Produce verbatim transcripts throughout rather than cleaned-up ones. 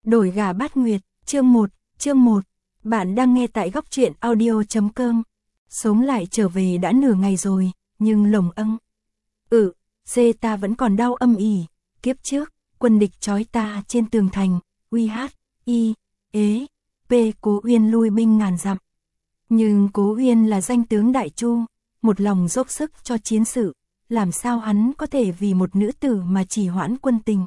Đổi gà bát nguyệt, chương một, chương một. Bạn đang nghe tại góc truyện audio chấm com. Sống lại trở về đã nửa ngày rồi, nhưng lồng âng. Ừ, dê ta vẫn còn đau âm ỉ. Kiếp trước, quân địch trói ta trên tường thành, uy hát, y, ế, p Cố Uyên lui binh ngàn dặm. Nhưng Cố Uyên là danh tướng Đại Chu, một lòng dốc sức cho chiến sự, làm sao hắn có thể vì một nữ tử mà trì hoãn quân tình.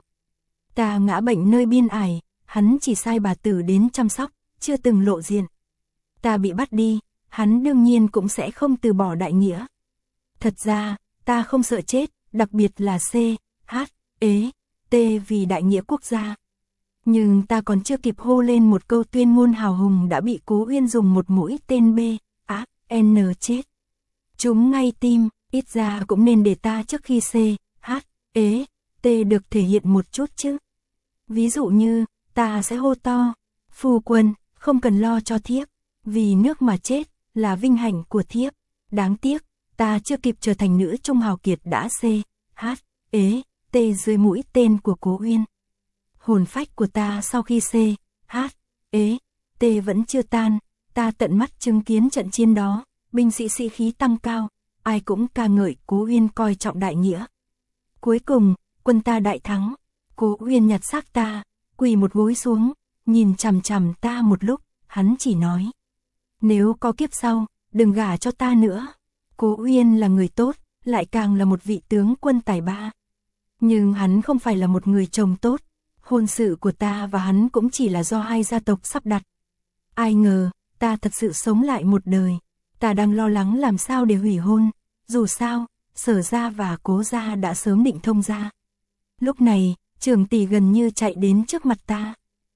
Ta ngã bệnh nơi biên ải, hắn chỉ sai bà tử đến chăm sóc, chưa từng lộ diện. Ta bị bắt đi, hắn đương nhiên cũng sẽ không từ bỏ đại nghĩa. Thật ra, ta không sợ chết, đặc biệt là C, H, ế, T vì đại nghĩa quốc gia. Nhưng ta còn chưa kịp hô lên một câu tuyên ngôn hào hùng đã bị Cố Uyên dùng một mũi tên B, A, N chết. Chúng ngay tim, ít ra cũng nên để ta trước khi C, H, ế, T được thể hiện một chút chứ. Ví dụ như, ta sẽ hô to, phu quân, không cần lo cho thiếp, vì nước mà chết, là vinh hạnh của thiếp. Đáng tiếc, ta chưa kịp trở thành nữ trung hào kiệt đã C, H, ế, T dưới mũi tên của Cố Uyên. Hồn phách của ta sau khi C, H, ế, T vẫn chưa tan, ta tận mắt chứng kiến trận chiến đó, binh sĩ sĩ khí tăng cao, ai cũng ca ngợi Cố Uyên coi trọng đại nghĩa. Cuối cùng, quân ta đại thắng, Cố Uyên nhặt xác ta, quỳ một gối xuống, nhìn chằm chằm ta một lúc, hắn chỉ nói: nếu có kiếp sau, đừng gả cho ta nữa. Cố Uyên là người tốt, lại càng là một vị tướng quân tài ba. Nhưng hắn không phải là một người chồng tốt, hôn sự của ta và hắn cũng chỉ là do hai gia tộc sắp đặt. Ai ngờ, ta thật sự sống lại một đời, ta đang lo lắng làm sao để hủy hôn, dù sao, Sở gia và Cố gia đã sớm định thông gia. Lúc này, Trưởng tỷ gần như chạy đến trước mặt ta.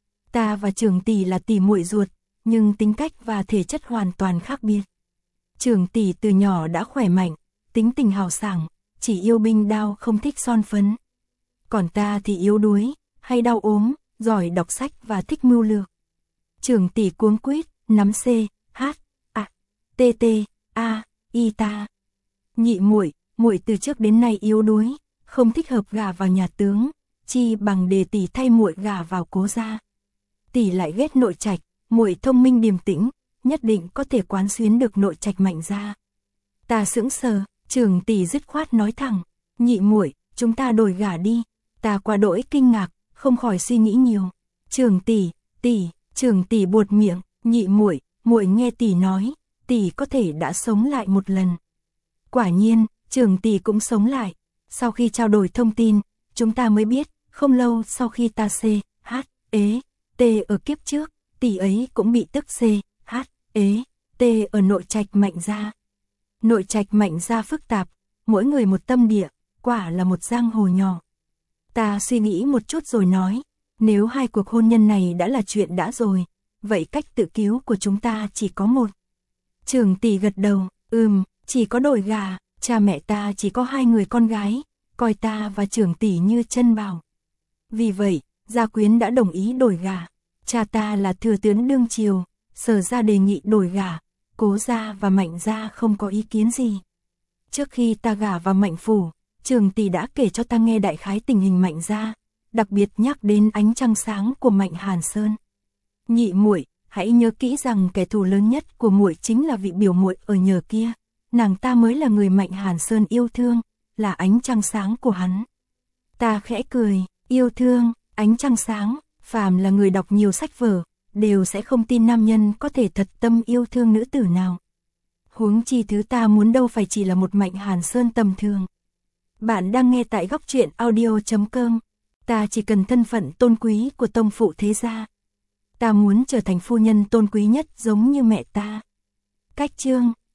Ta và Trưởng tỷ là tỷ muội ruột, nhưng tính cách và thể chất hoàn toàn khác biệt. Trưởng tỷ từ nhỏ đã khỏe mạnh, tính tình hào sảng, chỉ yêu binh đao không thích son phấn. Còn ta thì yếu đuối, hay đau ốm, giỏi đọc sách và thích mưu lược. Trưởng tỷ cuống quýt, nắm C, H, A, T T, A, Y ta. Nhị muội, muội từ trước đến nay yếu đuối, không thích hợp gả vào nhà tướng, chi bằng để tỷ thay muội gả vào Cố gia. Tỷ lại ghét nội trạch, muội thông minh điềm tĩnh, nhất định có thể quán xuyến được nội trạch Mạnh gia. Ta sững sờ, Trưởng tỷ dứt khoát nói thẳng: nhị muội, chúng ta đổi gả đi. Ta quá đỗi kinh ngạc, không khỏi suy nghĩ nhiều. Trưởng tỷ, tỷ, Trưởng tỷ buột miệng, nhị muội, muội nghe tỷ nói, tỷ có thể đã sống lại một lần. Quả nhiên, Trưởng tỷ cũng sống lại. Sau khi trao đổi thông tin, chúng ta mới biết, không lâu sau khi ta C, H, ế, T ở kiếp trước, tỷ ấy cũng bị tức C, H, ế, T ở nội trạch Mạnh gia. Nội trạch Mạnh gia phức tạp, mỗi người một tâm địa, quả là một giang hồ nhỏ. Ta suy nghĩ một chút rồi nói, nếu hai cuộc hôn nhân này đã là chuyện đã rồi, vậy cách tự cứu của chúng ta chỉ có một. Trưởng tỷ gật đầu, ừm, chỉ có đổi gả. Cha mẹ ta chỉ có hai người con gái, coi ta và Trưởng tỷ như chân bảo. Vì vậy, gia quyến đã đồng ý đổi gả. Cha ta là thừa tướng đương triều, Sở gia đề nghị đổi gả, Cố gia và Mạnh gia không có ý kiến gì. Trước khi ta gả vào Mạnh phủ, Trưởng tỷ đã kể cho ta nghe đại khái tình hình Mạnh gia, đặc biệt nhắc đến ánh trăng sáng của Mạnh Hàn Sơn. Nhị muội, hãy nhớ kỹ rằng kẻ thù lớn nhất của muội chính là vị biểu muội ở nhờ kia. Nàng ta mới là người Mạnh Hàn Sơn yêu thương, là ánh trăng sáng của hắn. Ta khẽ cười, yêu thương, ánh trăng sáng, phàm là người đọc nhiều sách vở, đều sẽ không tin nam nhân có thể thật tâm yêu thương nữ tử nào. Huống chi thứ ta muốn đâu phải chỉ là một Mạnh Hàn Sơn tầm thường. Bạn đang nghe tại góc truyện audio chấm com. Ta chỉ cần thân phận tôn quý của tông phụ thế gia. Ta muốn trở thành phu nhân tôn quý nhất giống như mẹ ta. Cách chương